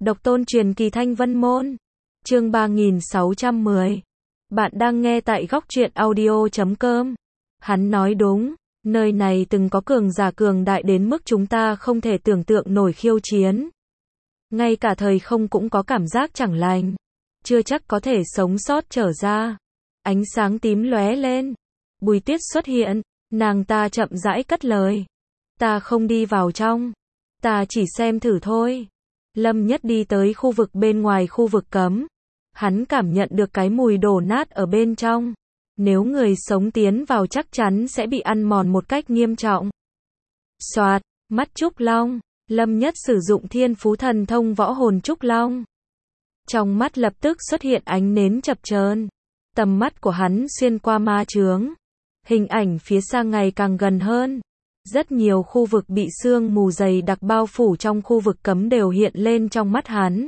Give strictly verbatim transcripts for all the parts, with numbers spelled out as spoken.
Độc tôn truyền kỳ Thanh Vân Môn. Chương ba nghìn sáu trăm mười. Bạn đang nghe tại góc truyện audio chấm com. Hắn nói đúng, nơi này từng có cường giả cường đại đến mức chúng ta không thể tưởng tượng nổi khiêu chiến. Ngay cả thời không cũng có cảm giác chẳng lành. Chưa chắc có thể sống sót trở ra. Ánh sáng tím lóe lên. Bùi Tuyết xuất hiện, nàng ta chậm rãi cất lời. Ta không đi vào trong. Ta chỉ xem thử thôi. Lâm Nhất đi tới khu vực bên ngoài khu vực cấm. Hắn cảm nhận được cái mùi đổ nát ở bên trong. Nếu người sống tiến vào chắc chắn sẽ bị ăn mòn một cách nghiêm trọng. Soạt, mắt Trúc Long. Lâm Nhất sử dụng thiên phú thần thông võ hồn Trúc Long. Trong mắt lập tức xuất hiện ánh nến chập chờn. Tầm mắt của hắn xuyên qua ma chướng. Hình ảnh phía xa ngày càng gần hơn. Rất nhiều khu vực bị sương mù dày đặc bao phủ trong khu vực cấm đều hiện lên trong mắt hắn.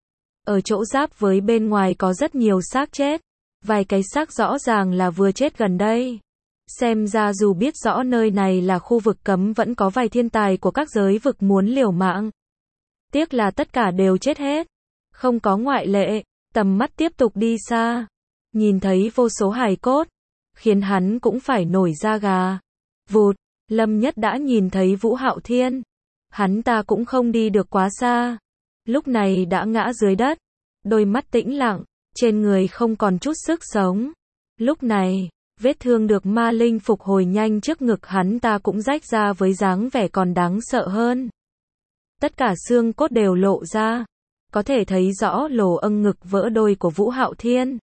Ở chỗ giáp với bên ngoài có rất nhiều xác chết. Vài cái xác rõ ràng là vừa chết gần đây. Xem ra dù biết rõ nơi này là khu vực cấm vẫn có vài thiên tài của các giới vực muốn liều mạng. Tiếc là tất cả đều chết hết. Không có ngoại lệ. Tầm mắt tiếp tục đi xa. Nhìn thấy vô số hài cốt. Khiến hắn cũng phải nổi da gà. Vụt. Lâm Nhất đã nhìn thấy Vũ Hạo Thiên. Hắn ta cũng không đi được quá xa. Lúc này đã ngã dưới đất. Đôi mắt tĩnh lặng. Trên người không còn chút sức sống. Lúc này, vết thương được ma linh phục hồi nhanh trước ngực hắn ta cũng rách ra với dáng vẻ còn đáng sợ hơn. Tất cả xương cốt đều lộ ra. Có thể thấy rõ lỗ âng ngực vỡ đôi của Vũ Hạo Thiên.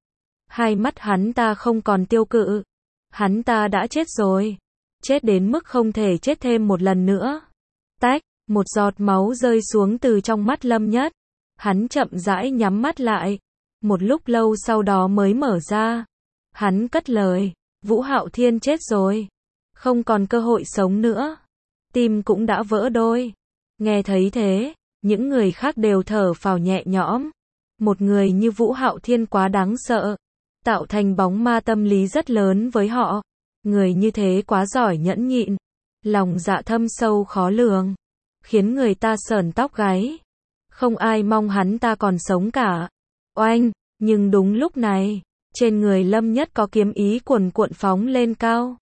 Hai mắt hắn ta không còn tiêu cự. Hắn ta đã chết rồi. Chết đến mức không thể chết thêm một lần nữa. Tách, một giọt máu rơi xuống từ trong mắt Lâm Nhất. Hắn chậm rãi nhắm mắt lại. Một lúc lâu sau đó mới mở ra. Hắn cất lời, Vũ Hạo Thiên chết rồi. Không còn cơ hội sống nữa. Tim cũng đã vỡ đôi. Nghe thấy thế, những người khác đều thở phào nhẹ nhõm. Một người như Vũ Hạo Thiên quá đáng sợ. Tạo thành bóng ma tâm lý rất lớn với họ. Người như thế quá giỏi nhẫn nhịn. Lòng dạ thâm sâu khó lường. Khiến người ta sởn tóc gáy. Không ai mong hắn ta còn sống cả. Oanh, nhưng đúng lúc này, trên người Lâm Nhất có kiếm ý cuồn cuộn phóng lên cao.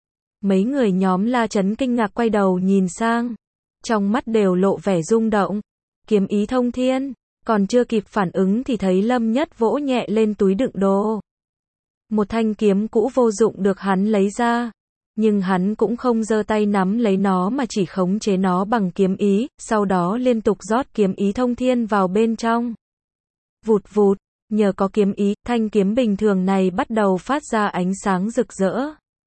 Mấy người nhóm La Chấn kinh ngạc quay đầu nhìn sang. Trong mắt đều lộ vẻ rung động. Kiếm ý thông thiên. Còn chưa kịp phản ứng thì thấy Lâm Nhất vỗ nhẹ lên túi đựng đồ. Một thanh kiếm cũ vô dụng được hắn lấy ra. Nhưng hắn cũng không giơ tay nắm lấy nó mà chỉ khống chế nó bằng kiếm ý, sau đó liên tục rót kiếm ý thông thiên vào bên trong. Vụt vụt, nhờ có kiếm ý, thanh kiếm bình thường này bắt đầu phát ra ánh sáng rực rỡ.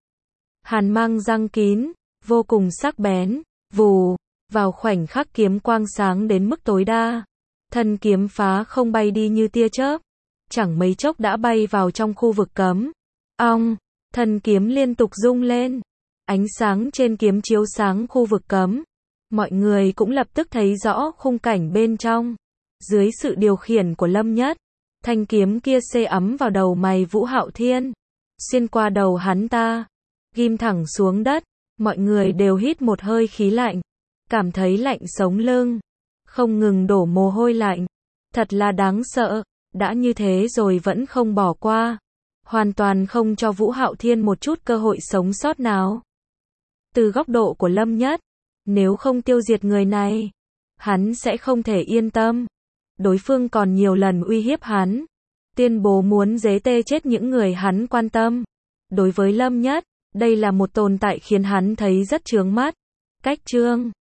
Hàn mang răng kín, vô cùng sắc bén, vù, vào khoảnh khắc kiếm quang sáng đến mức tối đa. Thân kiếm phá không bay đi như tia chớp. Chẳng mấy chốc đã bay vào trong khu vực cấm. Ong, thân kiếm liên tục rung lên. Ánh sáng trên kiếm chiếu sáng khu vực cấm. Mọi người cũng lập tức thấy rõ khung cảnh bên trong. Dưới sự điều khiển của Lâm Nhất, thanh kiếm kia xê ấm vào đầu mày Vũ Hạo Thiên. Xuyên qua đầu hắn ta. Ghim thẳng xuống đất. Mọi người đều hít một hơi khí lạnh. Cảm thấy lạnh sống lưng. Không ngừng đổ mồ hôi lạnh. Thật là đáng sợ. Đã như thế rồi vẫn không bỏ qua. Hoàn toàn không cho Vũ Hạo Thiên một chút cơ hội sống sót nào. Từ góc độ của Lâm Nhất, nếu không tiêu diệt người này, hắn sẽ không thể yên tâm. Đối phương còn nhiều lần uy hiếp hắn. Tuyên bố muốn giết tê chết những người hắn quan tâm. Đối với Lâm Nhất, đây là một tồn tại khiến hắn thấy rất chướng mắt. Cách chương